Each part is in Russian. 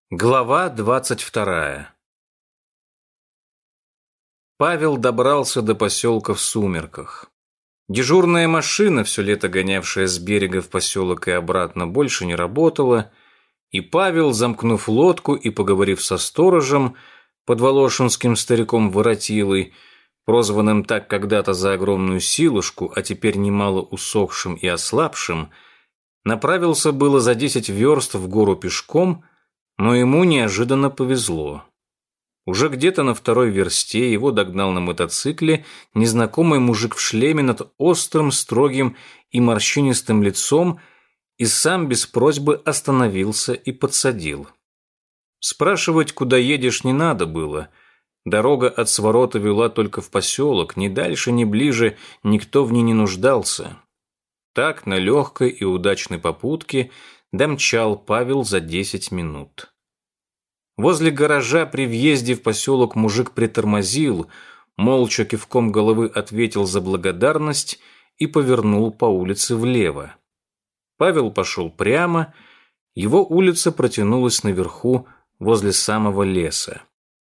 Глава 22. Павел добрался до поселка в сумерках. Дежурная машина, все лето гонявшая с берега в поселок и обратно, больше не работала, и Павел, замкнув лодку и поговорив со сторожем, подволошинским стариком Воротилой, прозванным так когда-то за огромную силушку, а теперь немало усохшим и ослабшим, направился было за 10 верст в гору пешком, но ему неожиданно повезло. Уже где-то на второй версте его догнал на мотоцикле незнакомый мужик в шлеме над острым, строгим и морщинистым лицом и сам без просьбы остановился и подсадил. Спрашивать, куда едешь, не надо было. Дорога от Сворота вела только в поселок, ни дальше, ни ближе никто в ней не нуждался. Так, на легкой и удачной попутке домчал Павел за 10 минут. Возле гаража при въезде в поселок мужик притормозил, молча кивком головы ответил за благодарность и повернул по улице влево. Павел пошел прямо, его улица протянулась наверху возле самого леса.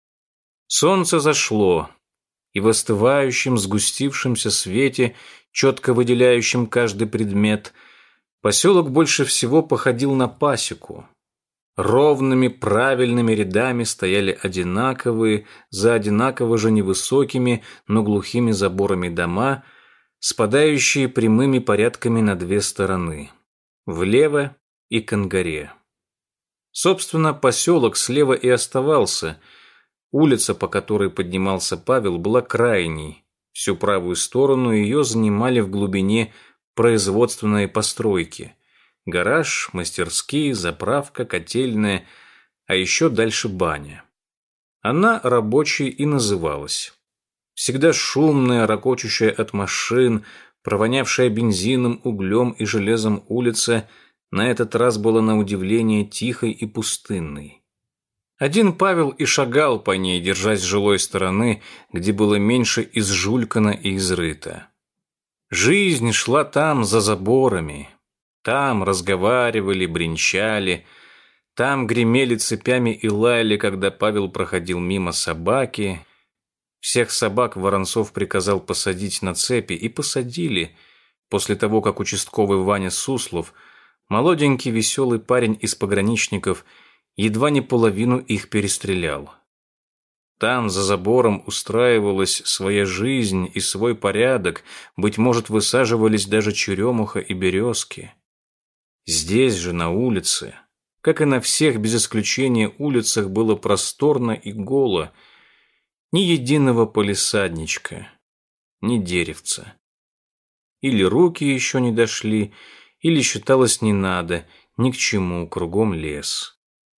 Солнце зашло, и в остывающем, сгустившемся свете, четко выделяющем каждый предмет, поселок больше всего походил на пасеку. Ровными, правильными рядами стояли одинаковые, за одинаково же невысокими, но глухими заборами дома, спадающие прямыми порядками на две стороны – влево и к Ангаре. Собственно, поселок слева и оставался. Улица, по которой поднимался Павел, была крайней. Всю правую сторону ее занимали в глубине производственные постройки. Гараж, мастерские, заправка, котельная, а еще дальше баня. Она рабочей и называлась. Всегда шумная, рокочущая от машин, провонявшая бензином, углем и железом улица на этот раз была на удивление тихой и пустынной. Один Павел и шагал по ней, держась с жилой стороны, где было меньше изжулькано и изрыто. Жизнь шла там, за заборами. Там разговаривали, бренчали, там гремели цепями и лаяли, когда Павел проходил мимо собаки. Всех собак Воронцов приказал посадить на цепи, и посадили, после того, как участковый Ваня Суслов, молоденький веселый парень из пограничников, едва не половину их перестрелял. Там, за забором, устраивалась своя жизнь и свой порядок, быть может, высаживались даже черемуха и березки. Здесь же, на улице, как и на всех без исключения улицах, было просторно и голо, ни единого палисадничка, ни деревца. Или руки еще не дошли, или считалось не надо, ни к чему, кругом лес.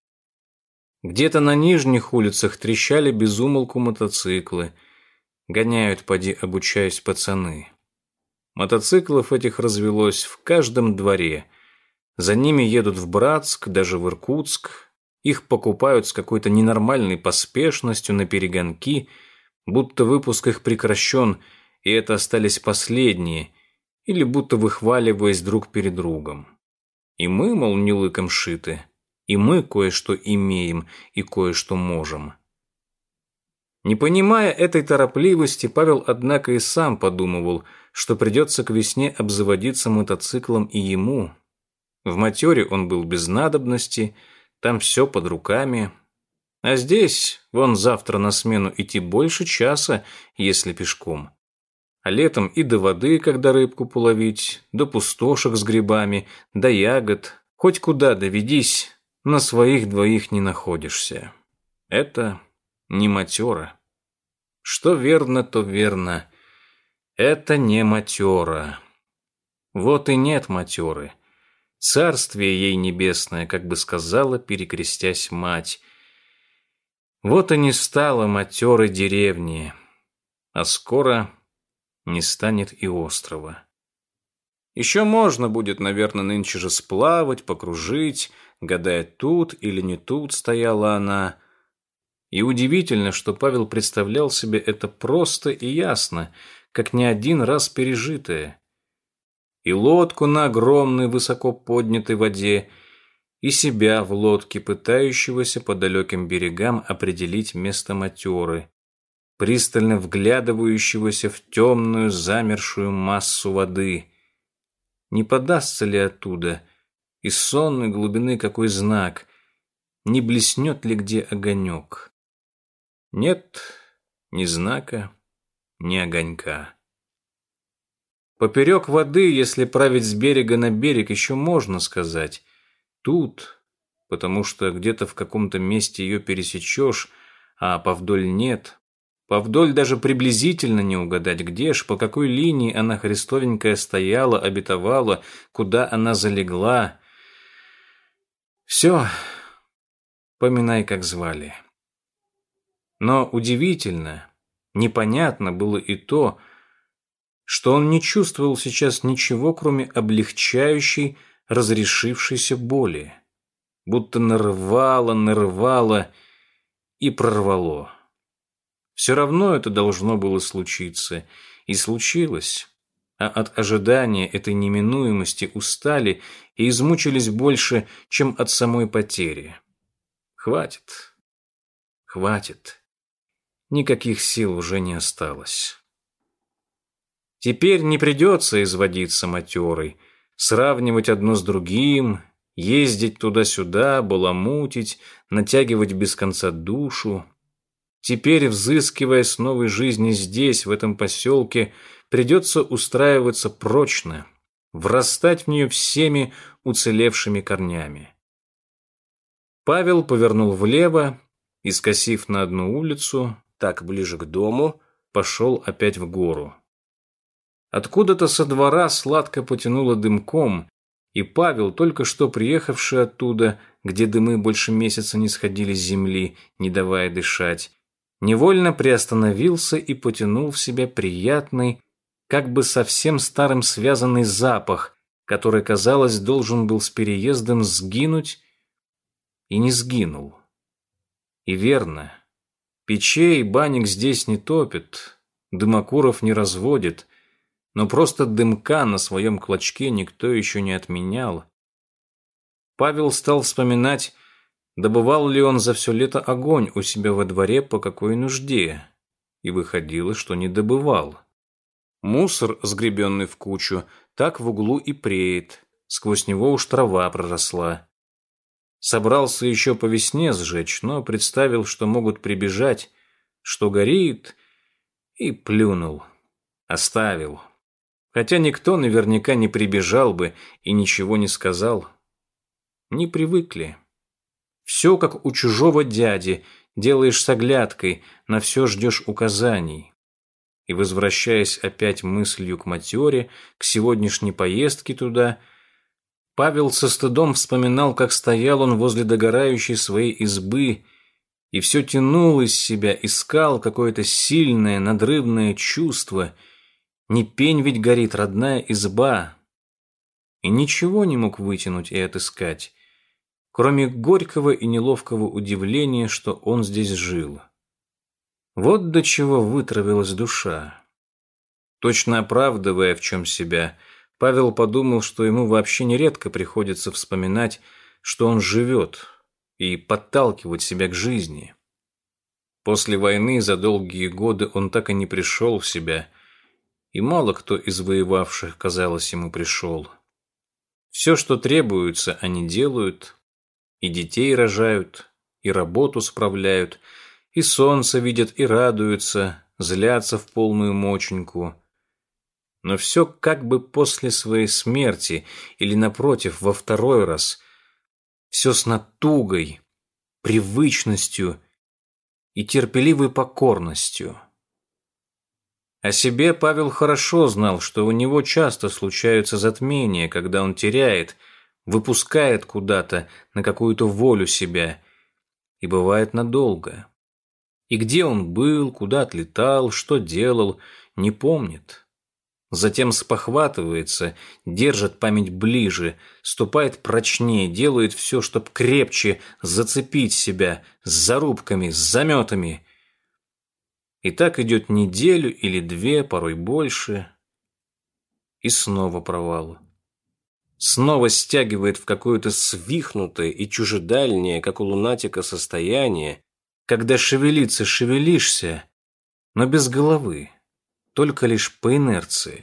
Где-то на нижних улицах трещали без умолку мотоциклы. Гоняют, поди, обучаясь пацаны. Мотоциклов этих развелось в каждом дворе. За ними едут в Братск, даже в Иркутск. Их покупают с какой-то ненормальной поспешностью на перегонки, будто выпуск их прекращен, и это остались последние, или будто выхваливаясь друг перед другом. И мы, мол, не лыком шиты. И мы кое-что имеем и кое-что можем. Не понимая этой торопливости, Павел, однако, и сам подумывал, что придется к весне обзаводиться мотоциклом и ему. В матере он был без надобности, там все под руками. А здесь, вон завтра на смену идти больше часа, если пешком. А летом и до воды, когда рыбку половить, до пустошек с грибами, до ягод, хоть куда доведись, на своих двоих не находишься. Это не матера. Что верно, то верно. Это не матера. Вот и нет матеры. Царствие ей небесное, как бы сказала, перекрестясь мать. Вот и не стало матерой деревни, а скоро не станет и острова. Еще можно будет, наверное, нынче же сплавать, покружить, гадая, тут или не тут стояла она. И удивительно, что Павел представлял себе это просто и ясно, как не один раз пережитое. И лодку на огромной, высоко поднятой воде, и себя в лодке, пытающегося по далеким берегам определить место матеры, пристально вглядывающегося в темную замершую массу воды. Не подастся ли оттуда из сонной глубины какой знак, не блеснет ли где огонек? Нет ни знака, ни огонька. Поперек воды, если править с берега на берег, еще можно сказать. Тут, потому что где-то в каком-то месте ее пересечешь, а повдоль нет. Повдоль даже приблизительно не угадать, где ж, по какой линии она христовенькая стояла, обетовала, куда она залегла. Все, поминай, как звали. Но удивительно, непонятно было и то, что он не чувствовал сейчас ничего, кроме облегчающей, разрешившейся боли. Будто нарывало и прорвало. Все равно это должно было случиться, и случилось. А от ожидания этой неминуемости устали и измучились больше, чем от самой потери. Хватит. Никаких сил уже не осталось. Теперь не придется изводиться матерой, сравнивать одно с другим, ездить туда-сюда, баламутить, натягивать без конца душу. Теперь, взыскивая с новой жизни здесь, в этом поселке, придется устраиваться прочно, врастать в нее всеми уцелевшими корнями. Павел повернул влево и, скосив на одну улицу, так ближе к дому, пошел опять в гору. Откуда-то со двора сладко потянуло дымком, и Павел, только что приехавший оттуда, где дымы больше месяца не сходили с земли, не давая дышать, невольно приостановился и потянул в себя приятный, как бы совсем старым связанный запах, который, казалось, должен был с переездом сгинуть, и не сгинул. И верно, печей банник здесь не топит, дымокуров не разводит, но просто дымка на своем клочке никто еще не отменял. Павел стал вспоминать, добывал ли он за все лето огонь у себя во дворе по какой нужде, и выходило, что не добывал. Мусор, сгребенный в кучу, так в углу и преет, сквозь него уж трава проросла. Собрался еще по весне сжечь, но представил, что могут прибежать, что горит, и плюнул, оставил. Хотя никто наверняка не прибежал бы и ничего не сказал. Не привыкли. Все как у чужого дяди, делаешь с оглядкой, на все ждешь указаний. И, возвращаясь опять мыслью к матере, к сегодняшней поездке туда, Павел со стыдом вспоминал, как стоял он возле догорающей своей избы и все тянул из себя, искал какое-то сильное, надрывное чувство. Не пень ведь горит, родная изба. И ничего не мог вытянуть и отыскать, кроме горького и неловкого удивления, что он здесь жил. Вот до чего вытравилась душа. Точно оправдывая в чем себя, Павел подумал, что ему вообще нередко приходится вспоминать, что он живет, и подталкивать себя к жизни. После войны за долгие годы он так и не пришел в себя, и мало кто из воевавших, казалось, ему пришел. Все, что требуется, они делают, и детей рожают, и работу справляют, и солнце видят и радуются, злятся в полную моченьку. Но все как бы после своей смерти или, напротив, во второй раз. Все с натугой, привычностью и терпеливой покорностью. О себе Павел хорошо знал, что у него часто случаются затмения, когда он теряет, выпускает куда-то на какую-то волю себя, и бывает надолго. И где он был, куда отлетал, что делал, не помнит. Затем спохватывается, держит память ближе, ступает прочнее, делает все, чтоб крепче зацепить себя с зарубками, с заметами. И так идет неделю или две, порой больше. И снова провал. снова стягивает в какое-то свихнутое и чужедальнее, как у лунатика, состояние, когда шевелиться шевелишься, но без головы, только лишь по инерции.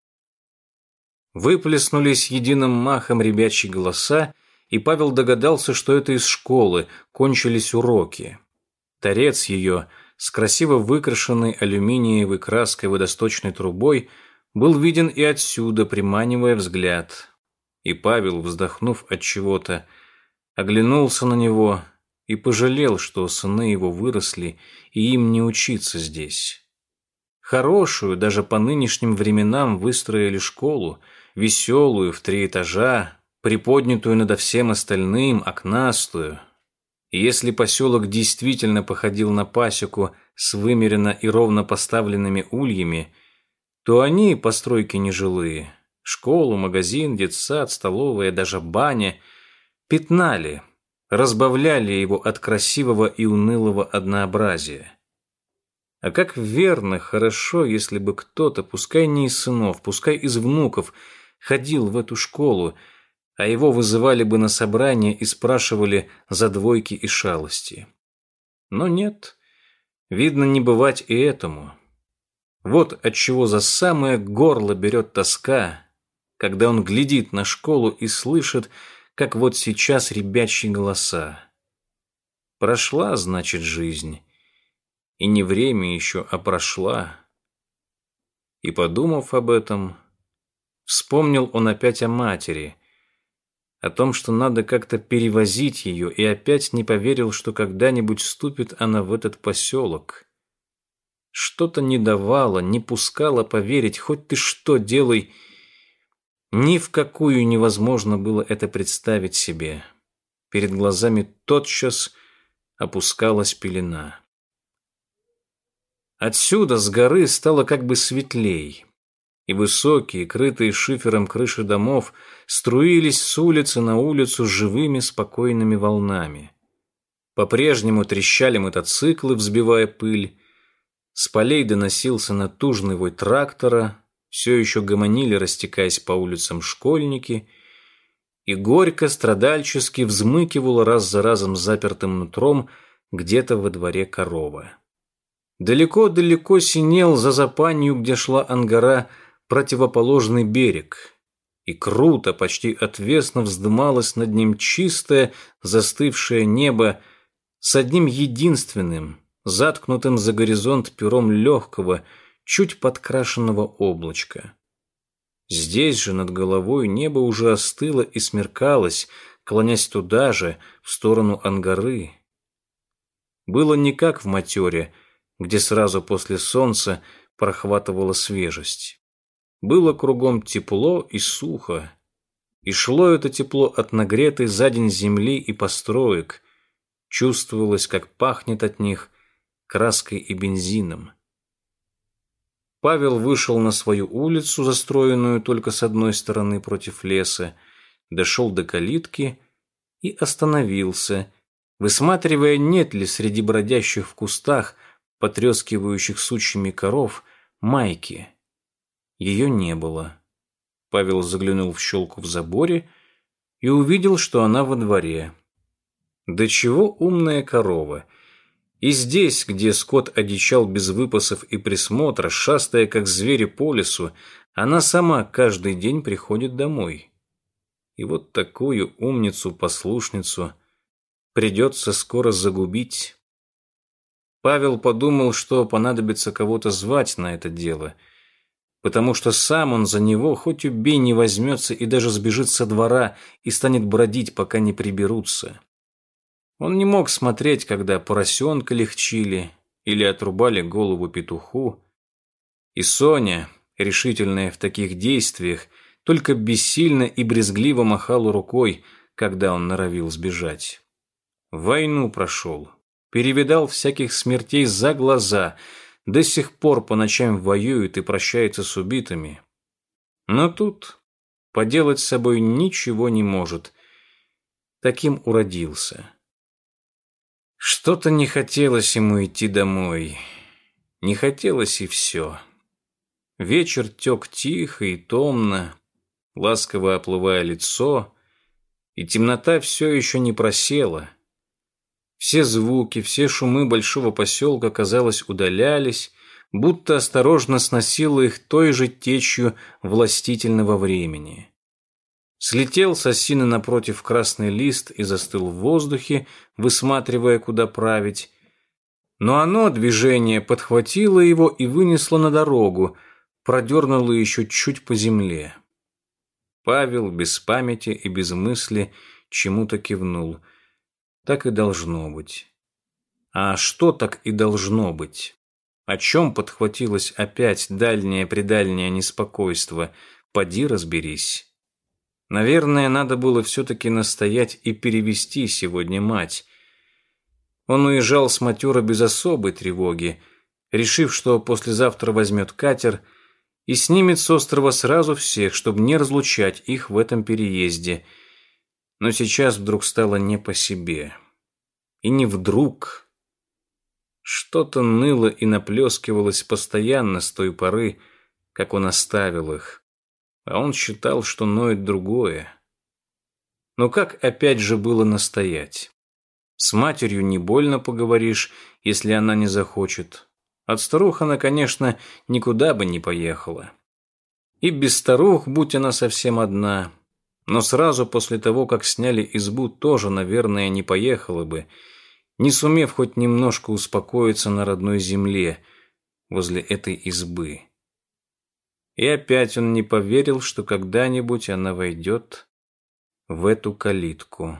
Выплеснулись единым махом ребячьи голоса, и Павел догадался, что это из школы, кончились уроки. Торец ее с красиво выкрашенной алюминиевой краской водосточной трубой был виден и отсюда, приманивая взгляд. И Павел, вздохнув от чего-то, оглянулся на него и пожалел, что сыны его выросли, и им не учиться здесь. Хорошую, даже по нынешним временам, выстроили школу, веселую, в 3 этажа, приподнятую над всем остальным, окнастую. И если поселок действительно походил на пасеку с вымеренно и ровно поставленными ульями, то они, постройки нежилые, школу, магазин, детсад, столовая, даже баня, пятнали, разбавляли его от красивого и унылого однообразия. А как верно, хорошо, если бы кто-то, пускай не из сынов, пускай из внуков, ходил в эту школу, а его вызывали бы на собрание и спрашивали за двойки и шалости. Но нет, видно, не бывать и этому. Вот отчего за самое горло берет тоска, когда он глядит на школу и слышит, как вот сейчас ребячьи голоса. Прошла, значит, жизнь. И не время еще, а прошла. И, подумав об этом, вспомнил он опять о матери, о том, что надо как-то перевозить ее, и опять не поверил, что когда-нибудь вступит она в этот поселок. Что-то не давало, не пускало поверить, хоть ты что делай. Ни в какую невозможно было это представить себе. Перед глазами тотчас опускалась пелена. Отсюда, с горы, стало как бы светлей, и высокие, крытые шифером крыши домов, струились с улицы на улицу живыми спокойными волнами. По-прежнему трещали мотоциклы, взбивая пыль, с полей доносился натужный вой трактора, все еще гомонили, растекаясь по улицам, школьники, и горько, страдальчески взмыкивала раз за разом запертым нутром где-то во дворе корова. Далеко-далеко синел за запанью, где шла Ангара, противоположный берег, и круто, почти отвесно вздымалось над ним чистое, застывшее небо с одним единственным, заткнутым за горизонт пером легкого, чуть подкрашенного облачка. Здесь же над головой небо уже остыло и смеркалось, клонясь туда же, в сторону Ангары. Было не как в Матере, где сразу после солнца прохватывала свежесть. Было кругом тепло и сухо, и шло это тепло от нагретой за день земли и построек, чувствовалось, как пахнет от них краской и бензином. Павел вышел на свою улицу, застроенную только с одной стороны против леса, дошел до калитки и остановился, высматривая, нет ли среди бродящих в кустах, потрескивающих сучьями коров, Майки. Ее не было. Павел заглянул в щелку в заборе и увидел, что она во дворе. Да чего умная корова! И здесь, где скот одичал без выпасов и присмотра, шастая как звери по лесу, она сама каждый день приходит домой. И вот такую умницу-послушницу придется скоро загубить. Павел подумал, что понадобится кого-то звать на это дело, потому что сам он за него хоть убей не возьмется и даже сбежит со двора и станет бродить, пока не приберутся. Он не мог смотреть, когда поросенка легчили или отрубали голову петуху. И Соня, решительная в таких действиях, только бессильно и брезгливо махала рукой, когда он норовил сбежать. Войну прошел, перевидал всяких смертей за глаза, до сих пор по ночам воюет и прощается с убитыми. Но тут поделать с собой ничего не может. Таким уродился. Что-то не хотелось ему идти домой. Не хотелось и все. Вечер тек тихо и томно. ласково оплывая лицо, и темнота все еще не просела. Все звуки, все шумы большого поселка, казалось, удалялись, будто осторожно сносило их той же течью властительного времени. Слетел с осины напротив красный лист и застыл в воздухе, высматривая, куда править. Но оно, движение, подхватило его и вынесло на дорогу, продернуло еще чуть по земле. Павел без памяти и без мысли чему-то кивнул. Так и должно быть. А что так и должно быть? О чем подхватилось опять дальнее-предальнее неспокойство? Поди разберись. Наверное, надо было все-таки настоять и перевести сегодня мать. Он уезжал с Матюра без особой тревоги, решив, что послезавтра возьмет катер и снимет с острова сразу всех, чтобы не разлучать их в этом переезде. Но сейчас вдруг стало не по себе. И не вдруг. Что-то ныло и наплескивалось постоянно с той поры, как он оставил их. А он считал, что ноет другое. Но как опять же было настоять? С матерью не больно поговоришь, если она не захочет. От старух она, конечно, никуда бы не поехала. И без старух, будь она совсем одна. Но сразу после того, как сняли избу, тоже, наверное, не поехала бы, не сумев хоть немножко успокоиться на родной земле возле этой избы. И опять он не поверил, что когда-нибудь она войдет в эту калитку.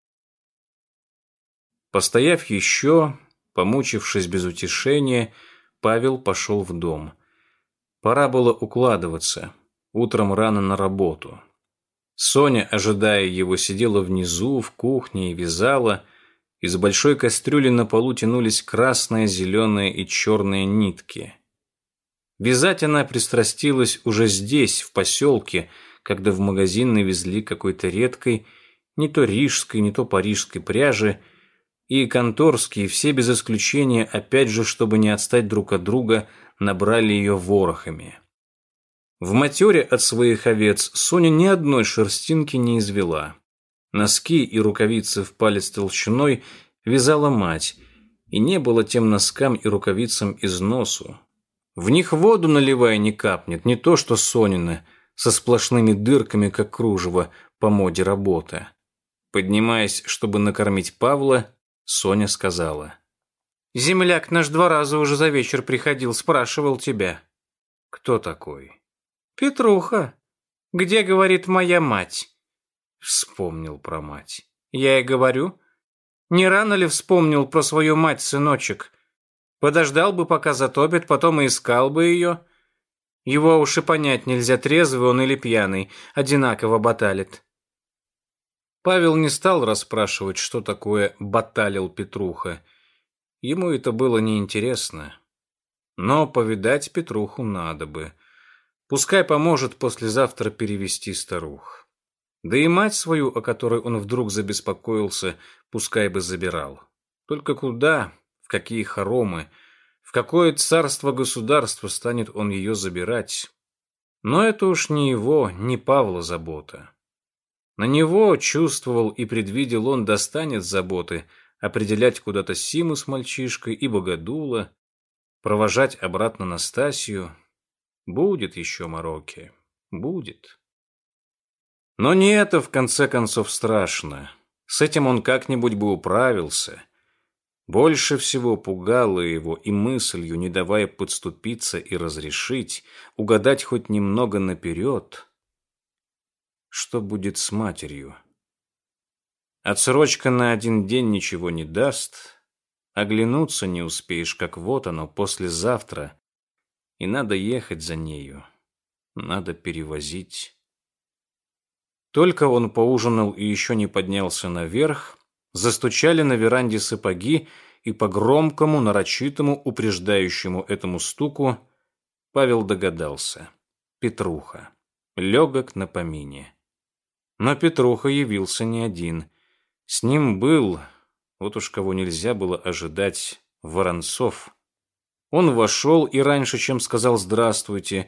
Постояв еще, помучившись без утешения, Павел пошел в дом. Пора было укладываться, утром рано на работу. Соня, ожидая его, сидела внизу, в кухне и вязала. Из большой кастрюли на полу тянулись красные, зеленые и черные нитки. Вязать она пристрастилась уже здесь, в поселке, когда в магазин навезли какой-то редкой, не то рижской, не то парижской пряжи, и конторские, все без исключения, опять же, чтобы не отстать друг от друга, набрали ее ворохами. В Матюре от своих овец Соня ни одной шерстинки не извела. Носки и рукавицы в палец толщиной вязала мать, и не было тем носкам и рукавицам износу. В них воду наливай не капнет, не то что Сонина, со сплошными дырками, как кружево, по моде работа. Поднимаясь, чтобы накормить Павла, Соня сказала: «Земляк наш 2 раза уже за вечер приходил, спрашивал тебя». «Кто такой?» «Петруха. Где, говорит, моя мать?» Вспомнил про мать. «Я и говорю. Не рано ли вспомнил про свою мать, сыночек? Подождал бы, пока затопит, потом и искал бы ее. Его уж и понять нельзя, трезвый он или пьяный, одинаково баталит». Павел не стал расспрашивать, что такое баталил Петруха. Ему это было неинтересно. Но повидать Петруху надо бы. Пускай поможет послезавтра перевести старух. Да и мать свою, о которой он вдруг забеспокоился, пускай бы забирал. Только куда? В какие хоромы, в какое царство-государство станет он ее забирать? Но это уж не его, не Павла забота. На него, чувствовал и предвидел он, достанет заботы определять куда-то Симу с мальчишкой и Богодула, провожать обратно Настасью. Будет еще мороки, будет. Но не это, в конце концов, страшно. С этим он как-нибудь бы управился. Больше всего пугало его и мыслью, не давая подступиться и разрешить, угадать хоть немного наперед, что будет с матерью. Отсрочка на 1 день ничего не даст, оглянуться не успеешь, как вот оно, послезавтра, и надо ехать за нею, надо перевозить. Только он поужинал и еще не поднялся наверх, застучали на веранде сапоги, и по громкому, нарочитому, упреждающему этому стуку Павел догадался. Петруха. Легок на помине. Но Петруха явился не один. С ним был, вот уж кого нельзя было ожидать, Воронцов. Он вошел и раньше, чем сказал «здравствуйте»,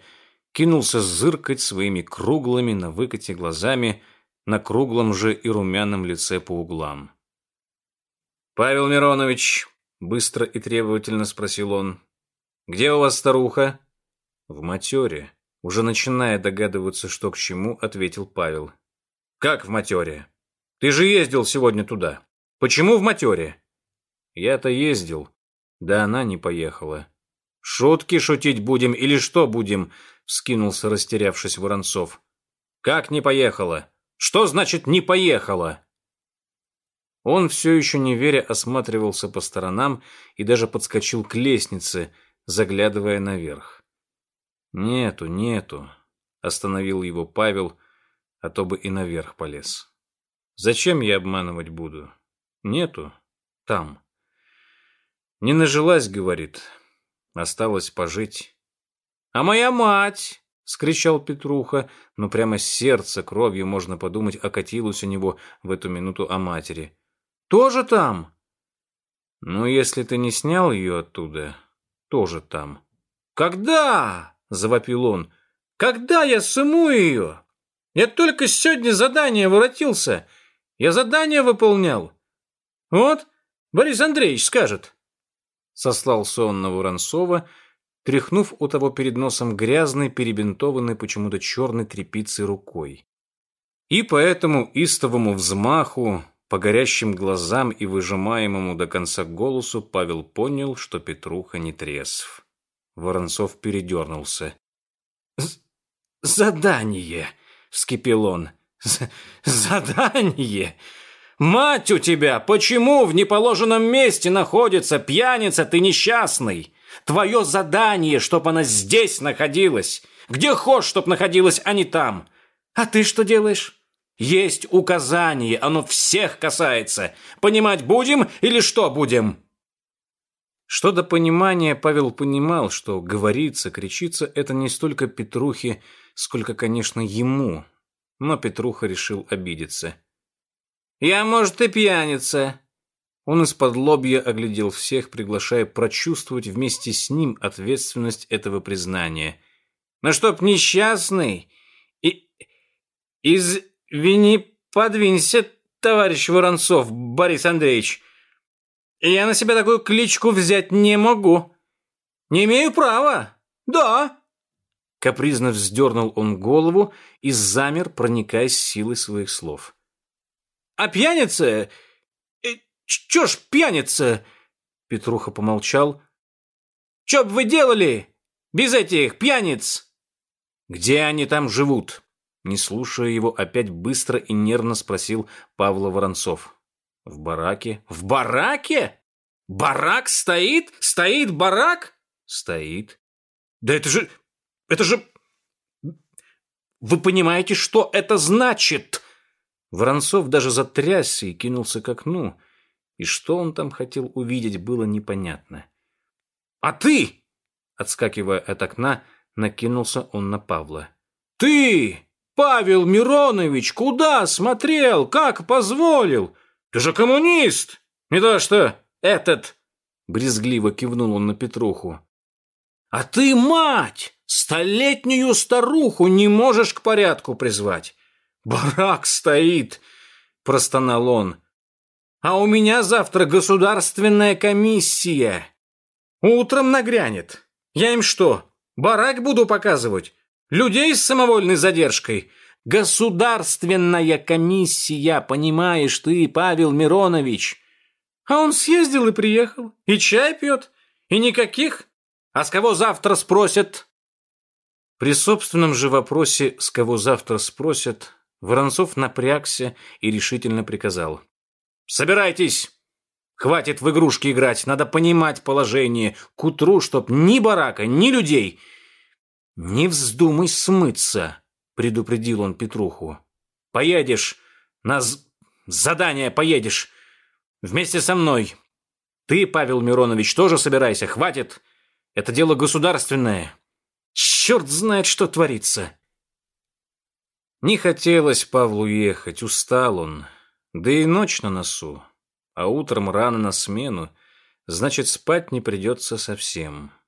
кинулся зыркать своими круглыми на выкате глазами на круглом же и румяном лице по углам. «Павел Миронович», — быстро и требовательно спросил он, — «где у вас старуха?» «В матере», — уже начиная догадываться, что к чему, ответил Павел. «Как в матере? Ты же ездил сегодня туда. Почему в матере?» «Я-то ездил, да она не поехала». «Шутки шутить будем или что будем?» — вскинулся, растерявшись, Воронцов. «Как не поехала? Что значит «не поехала»?» Он, все еще не веря, осматривался по сторонам и даже подскочил к лестнице, заглядывая наверх. «Нету», — остановил его Павел, а то бы и наверх полез. «Зачем я обманывать буду? Нету. Там. Не нажилась, — говорит, — осталось пожить». «А моя мать!» — скричал Петруха, но прямо сердце кровью, можно подумать, окатилось у него в эту минуту о матери. «Тоже там?» «Ну, если ты не снял ее оттуда, тоже там». «Когда?» — завопил он. «Когда я сыму ее? Я только сегодня задание воротился. Я задание выполнял. Вот, Борис Андреевич скажет». Сослался он на Воронцова, тряхнув у того перед носом грязной, перебинтованной почему-то черной тряпицей рукой. И по этому истовому взмаху, по горящим глазам и выжимаемому до конца голосу Павел понял, что Петруха не трезв. Воронцов передернулся. «Задание!» — вскипел он. «Задание! Мать у тебя! Почему в неположенном месте находится пьяница ты несчастный? Твое задание, чтоб она здесь находилась. Где хочешь, чтоб находилась, а не там. А ты что делаешь? Есть указание, оно всех касается. Понимать будем или что будем?» Что до понимания, Павел понимал, что говорится, кричится это не столько Петрухе, сколько, конечно, ему. Но Петруха решил обидеться. «Я, может, и пьяница». Он из-под лобья оглядел всех, приглашая прочувствовать вместе с ним ответственность этого признания. «Но чтоб несчастный и... Извини, подвинься, товарищ Воронцов, Борис Андреевич. Я на себя такую кличку взять не могу. Не имею права. Да». Капризно вздернул он голову и замер, проникаясь силой своих слов. «А пьяница? Чё ж пьяница?» Петруха помолчал. «Чё б вы делали без этих пьяниц?» «Где они там живут?» Не слушая его, опять быстро и нервно спросил Павла Воронцов. «В бараке». «В бараке? Барак стоит? Стоит барак?» «Стоит». «Да это же... Вы понимаете, что это значит?» Воронцов даже затрясся и кинулся к окну. И что он там хотел увидеть, было непонятно. «А ты?» Отскакивая от окна, накинулся он на Павла. «Ты, Павел Миронович, куда смотрел? Как позволил? Ты же коммунист! Не то что этот!» Брезгливо кивнул он на Петруху. «А ты, мать, столетнюю старуху не можешь к порядку призвать. Барак стоит!» Простонал он. «А у меня завтра государственная комиссия. Утром нагрянет. Я им что, барак буду показывать? Людей с самовольной задержкой? Государственная комиссия, понимаешь ты, Павел Миронович. А он съездил и приехал, и чай пьет, и никаких. А с кого завтра спросят?» При собственном же вопросе «с кого завтра спросят» Воронцов напрягся и решительно приказал. «Собирайтесь! Хватит в игрушки играть, надо понимать положение. К утру, чтоб ни барака, ни людей...» «Не вздумай смыться», — предупредил он Петруху. «Поедешь, на задание поедешь, вместе со мной. Ты, Павел Миронович, тоже собирайся, хватит. Это дело государственное. Черт знает, что творится». Не хотелось Павлу ехать, устал он. Да и ночь на носу. А утром рано на смену, значит, спать не придется совсем.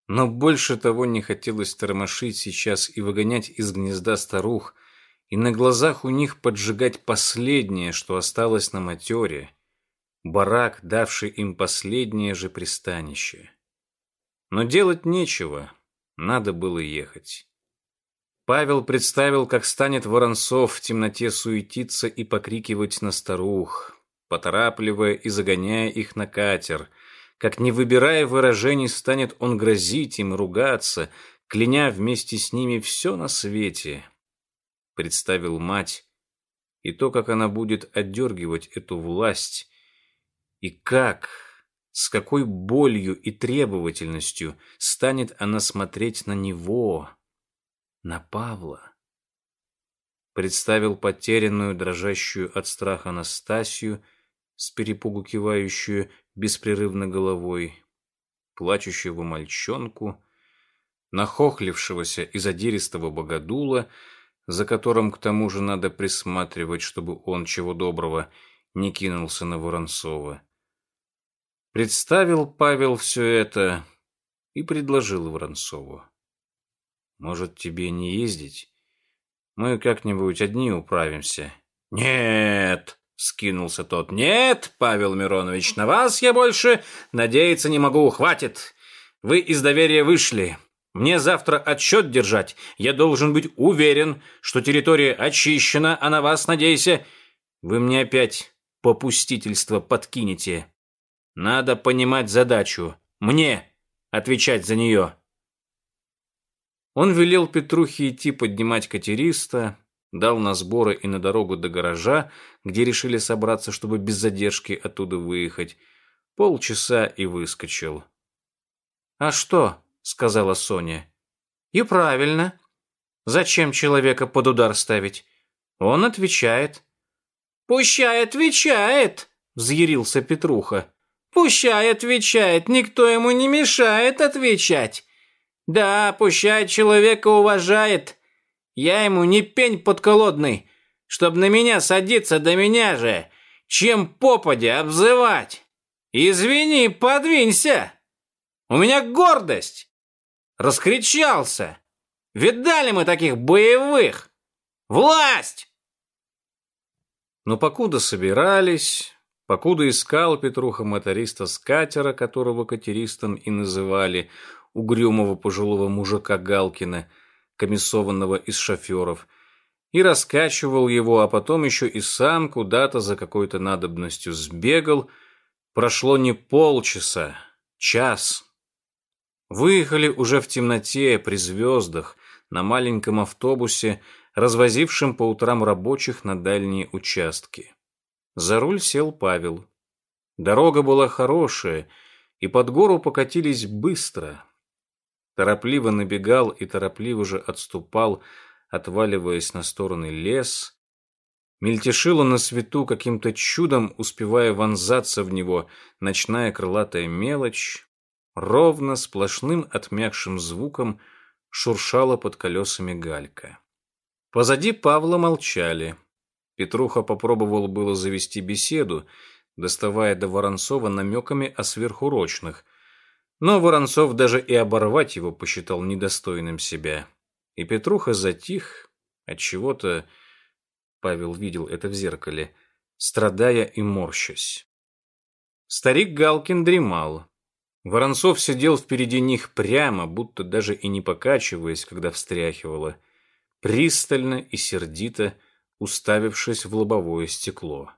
Но больше того не хотелось тормошить сейчас и выгонять из гнезда старух, и на глазах у них поджигать последнее, что осталось на матере, барак, давший им последнее же пристанище. Но делать нечего, надо было ехать. Павел представил, как станет Воронцов в темноте суетиться и покрикивать на старух, поторапливая и загоняя их на катер, как, не выбирая выражений, станет он грозить им, ругаться, кляня вместе с ними все на свете. Представил мать и то, как она будет отдергивать эту власть, и как, с какой болью и требовательностью станет она смотреть на него, на Павла. Представил потерянную, дрожащую от страха Настасью, с перепугу кивающую беспрерывно головой, плачущего мальчонку, нахохлившегося и задиристого богодула, за которым к тому же надо присматривать, чтобы он, чего доброго, не кинулся на Воронцова. Представил Павел все это и предложил Воронцову. «Может, тебе не ездить? Мы как-нибудь одни управимся». «Нет!» — вскинулся тот. «Нет, Павел Миронович, на вас я больше надеяться не могу. Хватит! Вы из доверия вышли. Мне завтра отчет держать. Я должен быть уверен, что территория очищена, а на вас, надейся, вы мне опять попустительство подкинете. Надо понимать задачу. Мне отвечать за нее». Он велел Петрухе идти поднимать катериста, дал на сборы и на дорогу до гаража, где решили собраться, чтобы без задержки оттуда выехать. Полчаса и выскочил. «А что?» — сказала Соня. «И правильно. Зачем человека под удар ставить? Он отвечает». «Пущай отвечает!» — взъярился Петруха. «Пущай отвечает, никто ему не мешает отвечать. Да, пущай человека уважает. Я ему не пень подколодный, чтоб на меня садиться, до меня же, чем попадя обзывать. Извини, подвинься. У меня гордость. Раскричался. Видали мы таких боевых? Власть!» Но покуда собирались, покуда искал Петруха моториста с катера, которого катеристом и называли, угрюмого пожилого мужика Галкина, комиссованного из шоферов, и раскачивал его, а потом еще и сам куда-то за какой-то надобностью сбегал, прошло не полчаса, час. Выехали уже в темноте, при звездах, на маленьком автобусе, развозившем по утрам рабочих на дальние участки. За руль сел Павел. Дорога была хорошая, и под гору покатились быстро. Торопливо набегал и торопливо же отступал, отваливаясь на стороны лес. Мельтешила на свету каким-то чудом, успевая вонзаться в него ночная крылатая мелочь. Ровно, сплошным отмякшим звуком шуршала под колесами галька. Позади Павла молчали. Петруха попробовал было завести беседу, доставая до Воронцова намеками о сверхурочных, но Воронцов даже и оборвать его посчитал недостойным себя. И Петруха затих, отчего-то, Павел видел это в зеркале, страдая и морщась. Старик Галкин дремал. Воронцов сидел впереди них прямо, будто даже и не покачиваясь, когда встряхивало, пристально и сердито уставившись в лобовое стекло.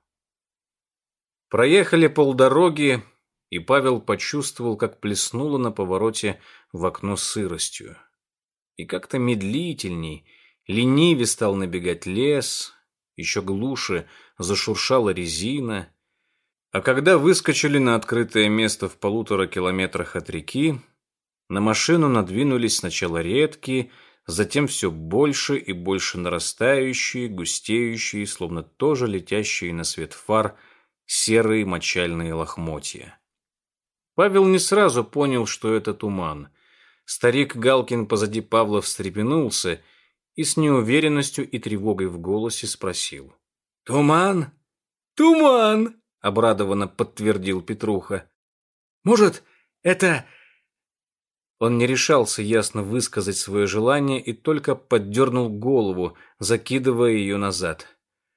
Проехали полдороги, и Павел почувствовал, как плеснуло на повороте в окно сыростью. И как-то медлительней, ленивее стал набегать лес, еще глуше зашуршала резина. А когда выскочили на открытое место в 1,5 километрах от реки, на машину надвинулись сначала редкие, затем все больше и больше нарастающие, густеющие, словно тоже летящие на свет фар, серые мочальные лохмотья. Павел не сразу понял, что это туман. Старик Галкин позади Павла встрепенулся и с неуверенностью и тревогой в голосе спросил. «Туман? Туман!» — обрадованно подтвердил Петруха. «Может, это Он не решался ясно высказать свое желание и только поддернул голову, закидывая ее назад.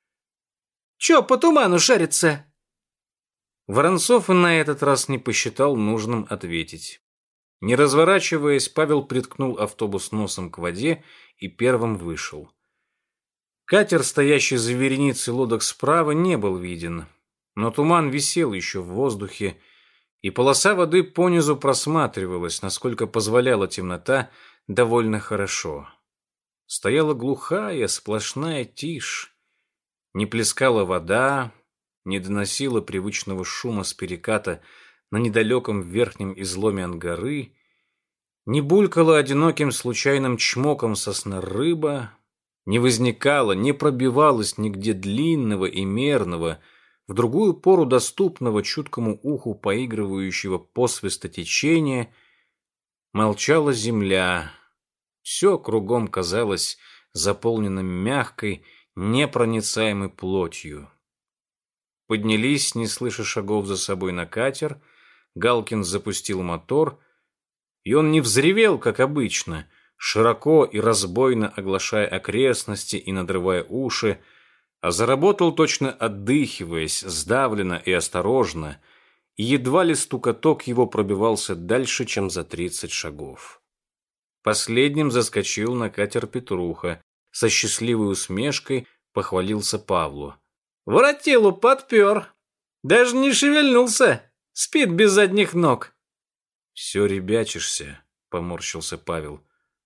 «Че по туману шарится?» Воронцов и на этот раз не посчитал нужным ответить. Не разворачиваясь, Павел приткнул автобус носом к воде и первым вышел. Катер, стоящий за вереницей лодок справа, не был виден, но туман висел еще в воздухе, и полоса воды понизу просматривалась, насколько позволяла темнота, довольно хорошо. Стояла глухая, сплошная тишь. Не плескала вода, не доносила привычного шума с переката на недалеком верхнем изломе ангары, не булькала одиноким случайным чмоком сосна рыба, не возникало, не пробивалось нигде длинного и мерного, в другую пору доступного чуткому уху поигрывающего посвиста течения. Молчала земля. Все кругом казалось заполненным мягкой, непроницаемой плотью. Поднялись, не слыша шагов за собой, на катер. Галкин запустил мотор, и он не взревел, как обычно, широко и разбойно оглашая окрестности и надрывая уши, а заработал, точно отдыхиваясь, сдавленно и осторожно, и едва ли стукоток его пробивался дальше, чем за 30 шагов. Последним заскочил на катер Петруха, со счастливой усмешкой похвалился Павлу. «Воротилу подпер, даже не шевельнулся, спит без задних ног». «Все ребячишься», — поморщился Павел.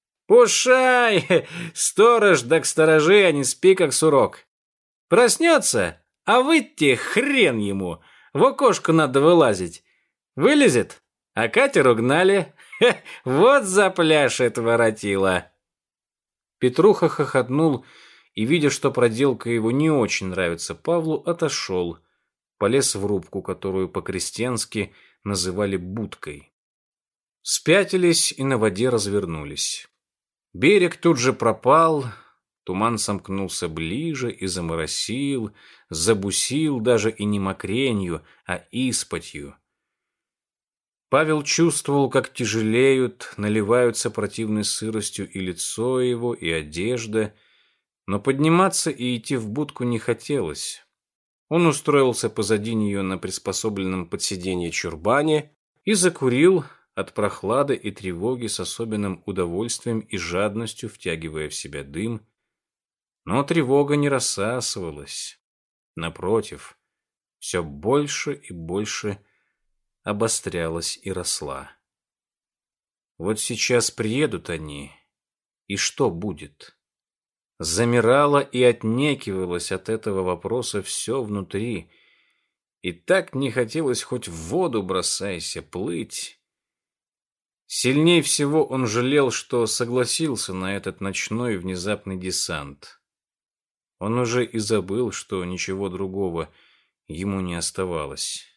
«Пушай, сторож, да к сторожи, а не спи, как сурок. Проснется, а выйти хрен ему, в окошко надо вылазить. Вылезет, а катер угнали. Вот запляшет воротила». Петруха хохотнул и, видя, что проделка его не очень нравится Павлу, отошел, полез в рубку, которую по-крестьянски называли будкой. Спятились и на воде развернулись. Берег тут же пропал, туман сомкнулся ближе и заморосил, забусил даже и не мокренью, а исподью. Павел чувствовал, как тяжелеют, наливаются противной сыростью и лицо его, и одежда, но подниматься и идти в будку не хотелось. Он устроился позади нее на приспособленном под сиденье чурбане и закурил, от прохлады и тревоги с особенным удовольствием и жадностью втягивая в себя дым. Но тревога не рассасывалась. Напротив, все больше и больше обострялась и росла. Вот сейчас приедут они, и что будет? Замирало и отнекивалось от этого вопроса все внутри, и так не хотелось хоть в воду бросайся, плыть. Сильней всего он жалел, что согласился на этот ночной внезапный десант. Он уже и забыл, что ничего другого ему не оставалось.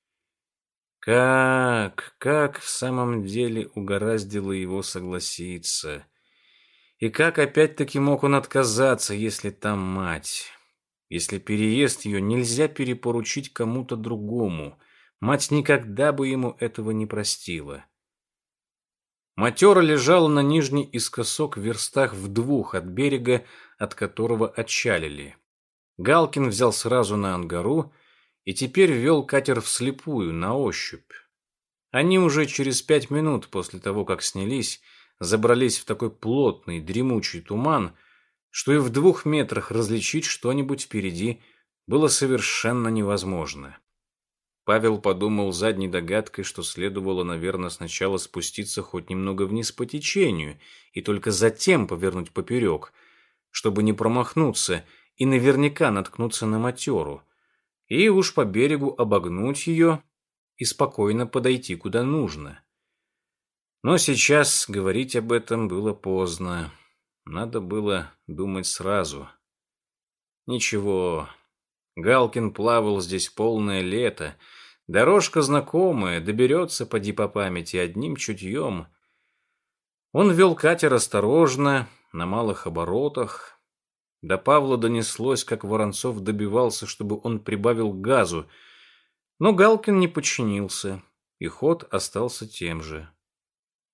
Как в самом деле угораздило его согласиться? И как опять-таки мог он отказаться, если там мать? Если переезд ее нельзя перепоручить кому-то другому, мать никогда бы ему этого не простила. Матера лежала на нижней искосок в верстах в 2 от берега, от которого отчалили. Галкин взял сразу на ангару и теперь вел катер вслепую, на ощупь. Они уже через 5 минут после того, как снялись, забрались в такой плотный, дремучий туман, что и в 2 метрах различить что-нибудь впереди было совершенно невозможно. Павел подумал задней догадкой, что следовало, наверное, сначала спуститься хоть немного вниз по течению и только затем повернуть поперек, чтобы не промахнуться и наверняка наткнуться на матеру, и уж по берегу обогнуть ее и спокойно подойти куда нужно. Но сейчас говорить об этом было поздно. Надо было думать сразу. Ничего, Галкин плавал здесь полное лето. Дорожка знакомая, доберется поди по памяти одним чутьем. Он вел катер осторожно, на малых оборотах. До Павла донеслось, как Воронцов добивался, чтобы он прибавил газу, но Галкин не подчинился, и ход остался тем же.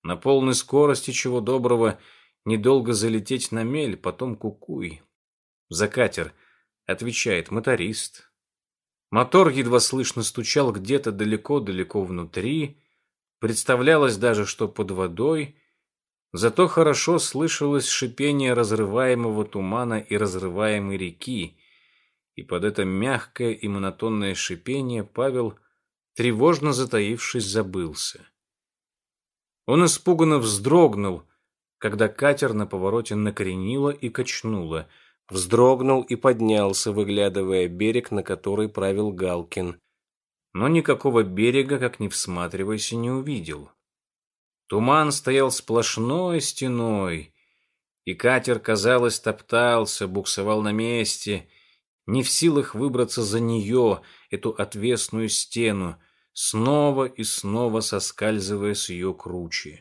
На полной скорости, чего доброго, недолго залететь на мель, потом кукуй. За катер отвечает моторист. Мотор едва слышно стучал где-то далеко-далеко внутри. Представлялось даже, что под водой. Зато хорошо слышалось шипение разрываемого тумана и разрываемой реки. И под это мягкое и монотонное шипение Павел, тревожно затаившись, забылся. Он испуганно вздрогнул, когда катер на повороте накренило и качнуло. Вздрогнул и поднялся, выглядывая берег, на который правил Галкин. Но никакого берега, как ни всматривайся, не увидел. Туман стоял сплошной стеной, и катер, казалось, топтался, буксовал на месте, не в силах выбраться за нее, эту отвесную стену, снова и снова соскальзывая с ее кручи.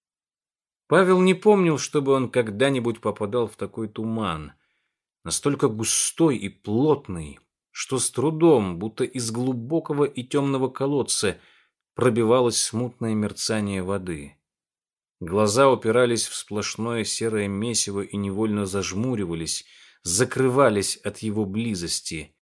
Павел не помнил, чтобы он когда-нибудь попадал в такой туман, настолько густой и плотный, что с трудом, будто из глубокого и темного колодца, пробивалось смутное мерцание воды. Глаза упирались в сплошное серое месиво и невольно зажмуривались, закрывались от его близости.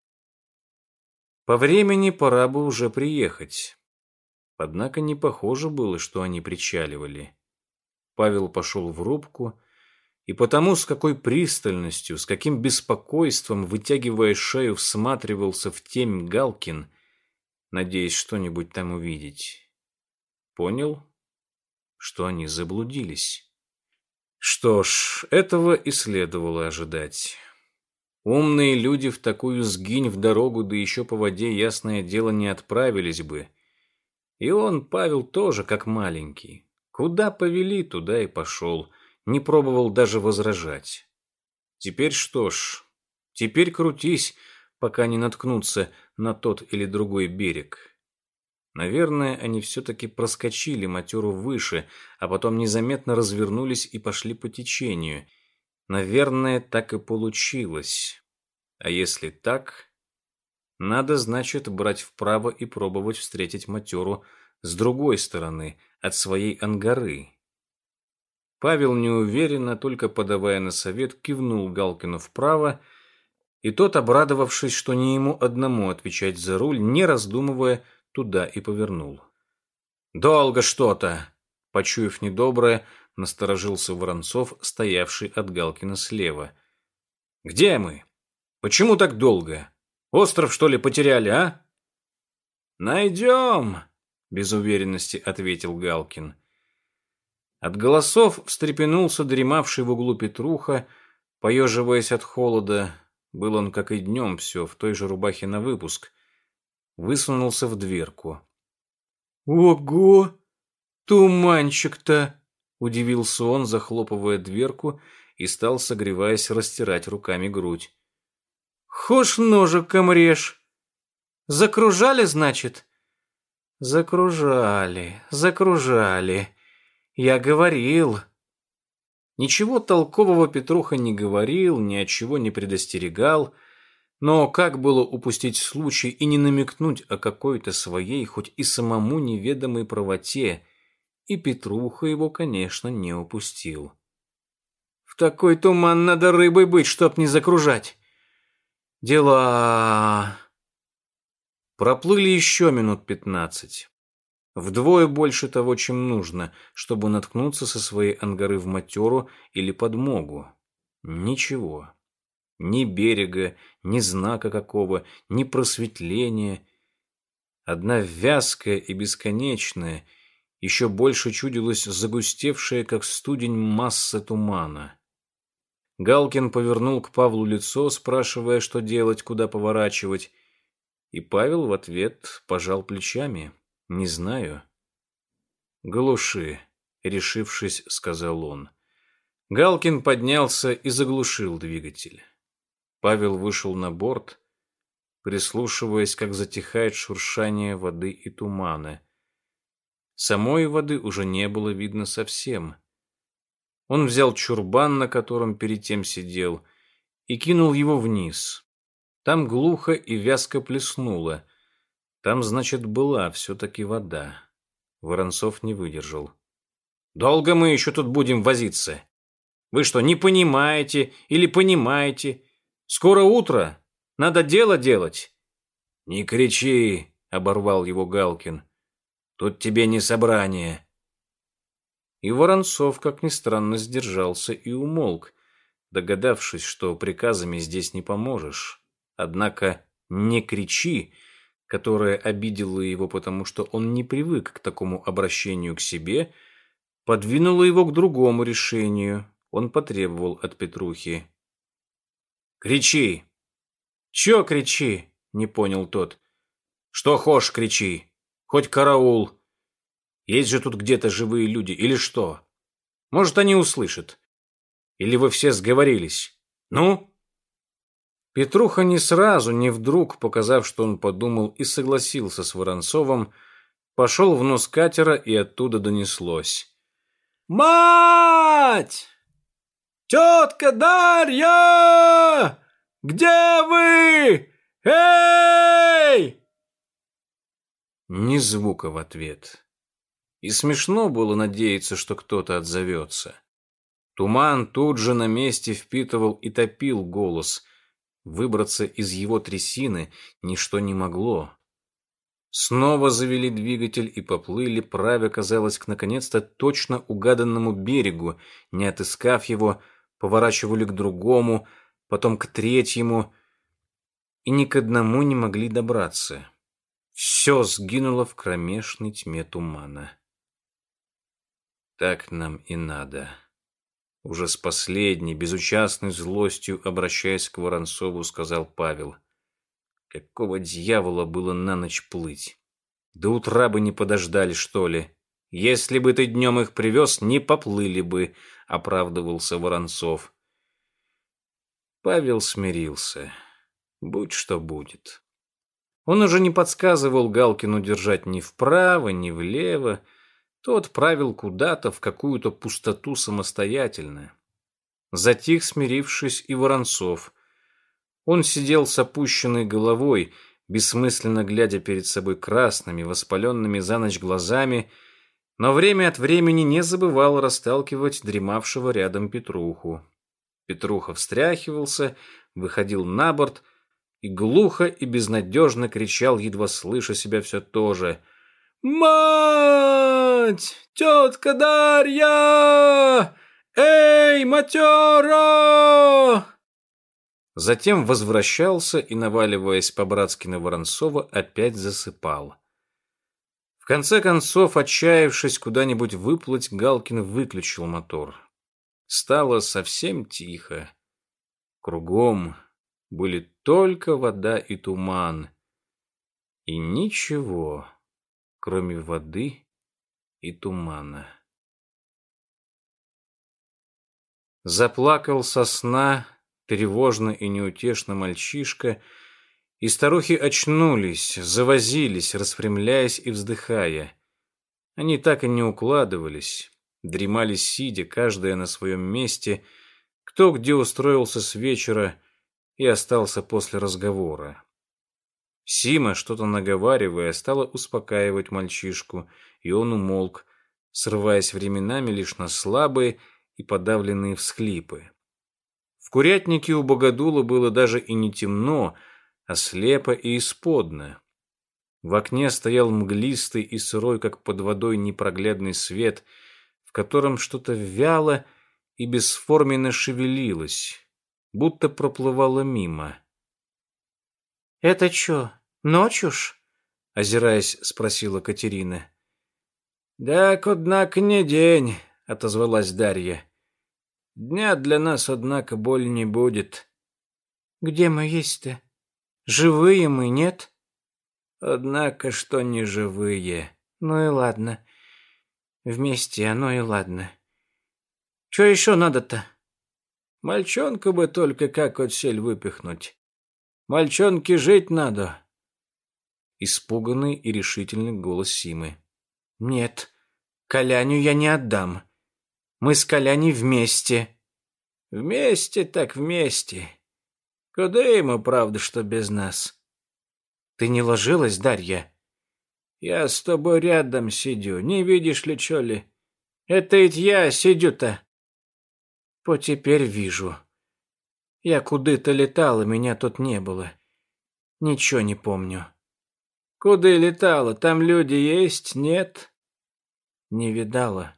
По времени пора бы уже приехать. Однако не похоже было, что они причаливали. Павел пошел в рубку, и потому, с какой пристальностью, с каким беспокойством, вытягивая шею, всматривался в темь Галкин, надеясь что-нибудь там увидеть, понял, что они заблудились. Что ж, этого и следовало ожидать. Умные люди в такую сгинь в дорогу, да еще по воде, ясное дело, не отправились бы. И он, Павел, тоже как маленький. Куда повели, туда и пошел. Не пробовал даже возражать. Теперь что ж, теперь крутись, пока не наткнутся на тот или другой берег. Наверное, они все-таки проскочили матеру выше, а потом незаметно развернулись и пошли по течению. Наверное, так и получилось. А если так, надо, значит, брать вправо и пробовать встретить матеру с другой стороны, от своей ангары. Павел неуверенно, только подавая на совет, кивнул Галкину вправо, и тот, обрадовавшись, что не ему одному отвечать за руль, не раздумывая, туда и повернул. «Долго что-то!» — почуяв недоброе, насторожился Воронцов, стоявший от Галкина слева. «Где мы? Почему так долго? Остров, что ли, потеряли, а?» «Найдем!» — без уверенности ответил Галкин. От голосов встрепенулся дремавший в углу Петруха, поеживаясь от холода. Был он, как и днем, все в той же рубахе на выпуск. Высунулся в дверку. «Ого! Туманчик-то!» — удивился он, захлопывая дверку, и стал, согреваясь, растирать руками грудь. «Хошь ножиком режь! Закружали, значит?» «Закружали, закружали. Я говорил». Ничего толкового Петруха не говорил, ни от чего не предостерегал, но как было упустить случай и не намекнуть о какой-то своей, хоть и самому неведомой правоте, и Петруха его, конечно, не упустил. «В такой туман надо рыбой быть, чтоб не закружать. Дела...» Проплыли еще минут 15. Вдвое больше того, чем нужно, чтобы наткнуться со своей ангары в матеру или подмогу. Ничего. Ни берега, ни знака какого, ни просветления. Одна вязкая и бесконечная, еще больше чудилась загустевшая, как студень, масса тумана. Галкин повернул к Павлу лицо, спрашивая, что делать, куда поворачивать, и Павел в ответ пожал плечами. «Не знаю». «Глуши», — решившись, сказал он. Галкин поднялся и заглушил двигатель. Павел вышел на борт, прислушиваясь, как затихает шуршание воды и тумана. Самой воды уже не было видно совсем. Он взял чурбан, на котором перед тем сидел, и кинул его вниз. Там глухо и вязко плеснуло. Там, значит, была все-таки вода. Воронцов не выдержал. Долго мы еще тут будем возиться? Вы что, не понимаете или понимаете? Скоро утро, надо дело делать». «Не кричи», — оборвал его Галкин. «Тут тебе не собрание». И Воронцов, как ни странно, сдержался и умолк, догадавшись, что приказами здесь не поможешь. Однако «не кричи», которое обидело его, потому что он не привык к такому обращению к себе, подвинуло его к другому решению. Он потребовал от Петрухи: «Кричи!» «Чё кричи?» — не понял тот. «Что хошь, кричи! Хоть караул! Есть же тут где-то живые люди, или что? Может, они услышат? Или вы все сговорились? Ну?» Петруха не сразу, не вдруг, показав, что он подумал и согласился с Воронцовым, пошел в нос катера, и оттуда донеслось: «Мать! Тетка Дарья! Где вы? Эй!» Ни звука в ответ. И смешно было надеяться, что кто-то отзовется. Туман тут же на месте впитывал и топил голос. Выбраться из его трясины ничто не могло. Снова завели двигатель и поплыли, правя, казалось, к наконец-то точно угаданному берегу. Не отыскав его, поворачивали к другому, потом к третьему, и ни к одному не могли добраться. Все сгинуло в кромешной тьме тумана. «Так нам и надо». Уже с последней, безучастной злостью, обращаясь к Воронцову, сказал Павел: «Какого дьявола было на ночь плыть? До утра бы не подождали, что ли? Если бы ты днем их привез, не поплыли бы», — оправдывался Воронцов. Павел смирился. Будь что будет. Он уже не подсказывал Галкину держать ни вправо, ни влево. Тот правил куда-то в какую-то пустоту самостоятельно. Затих, смирившись, и Воронцов. Он сидел с опущенной головой, бессмысленно глядя перед собой красными, воспаленными за ночь глазами, но время от времени не забывал расталкивать дремавшего рядом Петруху. Петруха встряхивался, выходил на борт и глухо и безнадежно кричал, едва слыша себя все то же: «Мать! Тетка Дарья! Эй, матера!» Затем возвращался и, наваливаясь по-братски на Воронцова, опять засыпал. В конце концов, отчаявшись куда-нибудь выплыть, Галкин выключил мотор. Стало совсем тихо. Кругом были только вода и туман. И ничего, кроме воды и тумана. Заплакал со сна тревожно и неутешно мальчишка, и старухи очнулись, завозились, распрямляясь и вздыхая. Они так и не укладывались, дремали сидя, каждая на своем месте, кто где устроился с вечера и остался после разговора. Сима, что-то наговаривая, стала успокаивать мальчишку, и он умолк, срываясь временами лишь на слабые и подавленные всхлипы. В курятнике у богодула было даже и не темно, а слепо и исподно. В окне стоял мглистый и сырой, как под водой, непроглядный свет, в котором что-то вяло и бесформенно шевелилось, будто проплывало мимо. «Это чё, ночь уж?» — озираясь, спросила Катерина. «Так, однако, не день», — отозвалась Дарья. «Дня для нас, однако, боль не будет». «Где мы есть-то? Живые мы, нет?» «Однако, что не живые». «Ну и ладно. Вместе оно и ладно. Чё еще надо-то?» «Мальчонку бы только как отсель выпихнуть. Мальчонке жить надо». Испуганный и решительный голос Симы. «Нет, Коляню я не отдам. Мы с Коляней вместе». «Вместе так вместе. Куда ему, правда, что без нас?» «Ты не ложилась, Дарья?» «Я с тобой рядом сидю, не видишь ли, чё ли? Это ведь я сидю-то. По теперь вижу. Я куда-то летала, меня тут не было. Ничего не помню. Куда летала? Там люди есть, нет? Не видала.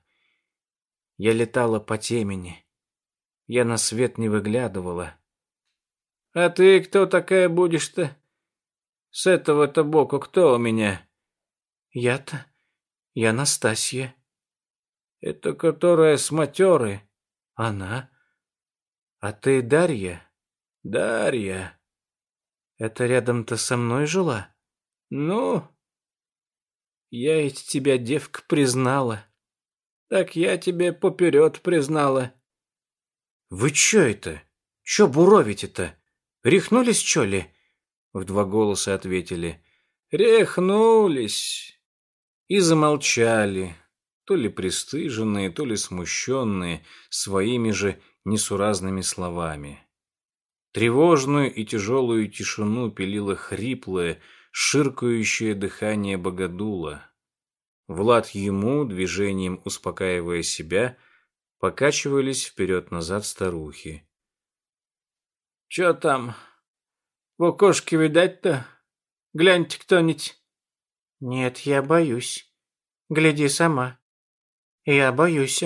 Я летала по темени. Я на свет не выглядывала. А ты кто такая будешь-то? С этого-то боку кто у меня? Я-то? Я Настасья. Это которая с матеры? Она. А ты Дарья? Дарья. Это рядом-то со мной жила? Ну, я ведь тебя, девка, признала. Так я тебе поперед признала. Вы чё это? Чё буровите-то? Рехнулись, чё ли? В два голоса ответили. Рехнулись. И замолчали, то ли пристыженные, то ли смущенные своими же несуразными словами. Тревожную и тяжелую тишину пилило хриплое, ширкающее дыхание богодула. Влад ему, движением успокаивая себя, покачивались вперед-назад старухи. «Чё там? В окошке видать-то? Гляньте кто-нибудь». «Нет, я боюсь. Гляди сама. Я боюсь».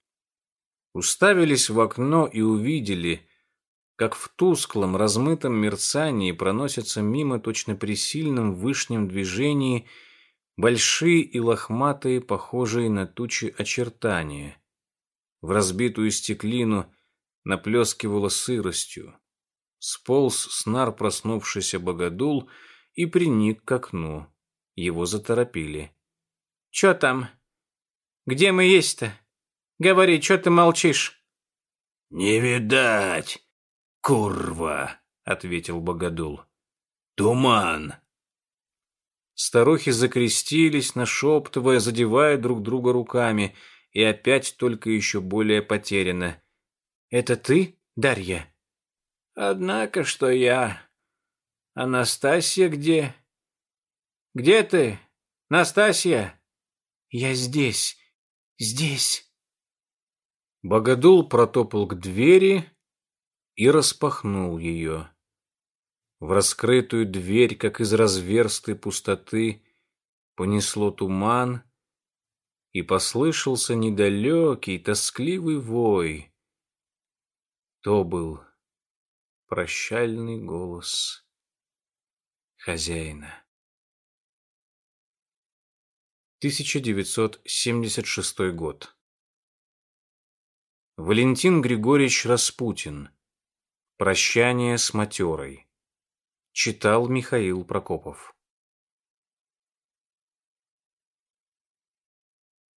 Уставились в окно и увидели, как в тусклом, размытом мерцании проносятся мимо точно при сильном вышнем движении большие и лохматые, похожие на тучи очертания. В разбитую стеклину наплескивало сыростью. Сполз с нар проснувшийся богодул и приник к окну. Его заторопили. «Чё там? Где мы есть-то? Говори, чё ты молчишь?» «Не видать, курва!» — ответил богодул. «Туман!» Старухи закрестились, нашептывая, задевая друг друга руками, и опять только еще более потеряно. «Это ты, Дарья?» «Однако, что я. Анастасия где? Где ты, Настасья?» «Я здесь, здесь». Богодул протопал к двери и распахнул ее. В раскрытую дверь, как из разверстой пустоты, понесло туман, и послышался недалекий, тоскливый вой. То был прощальный голос хозяина. 1976 год. Валентин Григорьевич Распутин. Прощание с матерой. Читал Михаил Прокопов.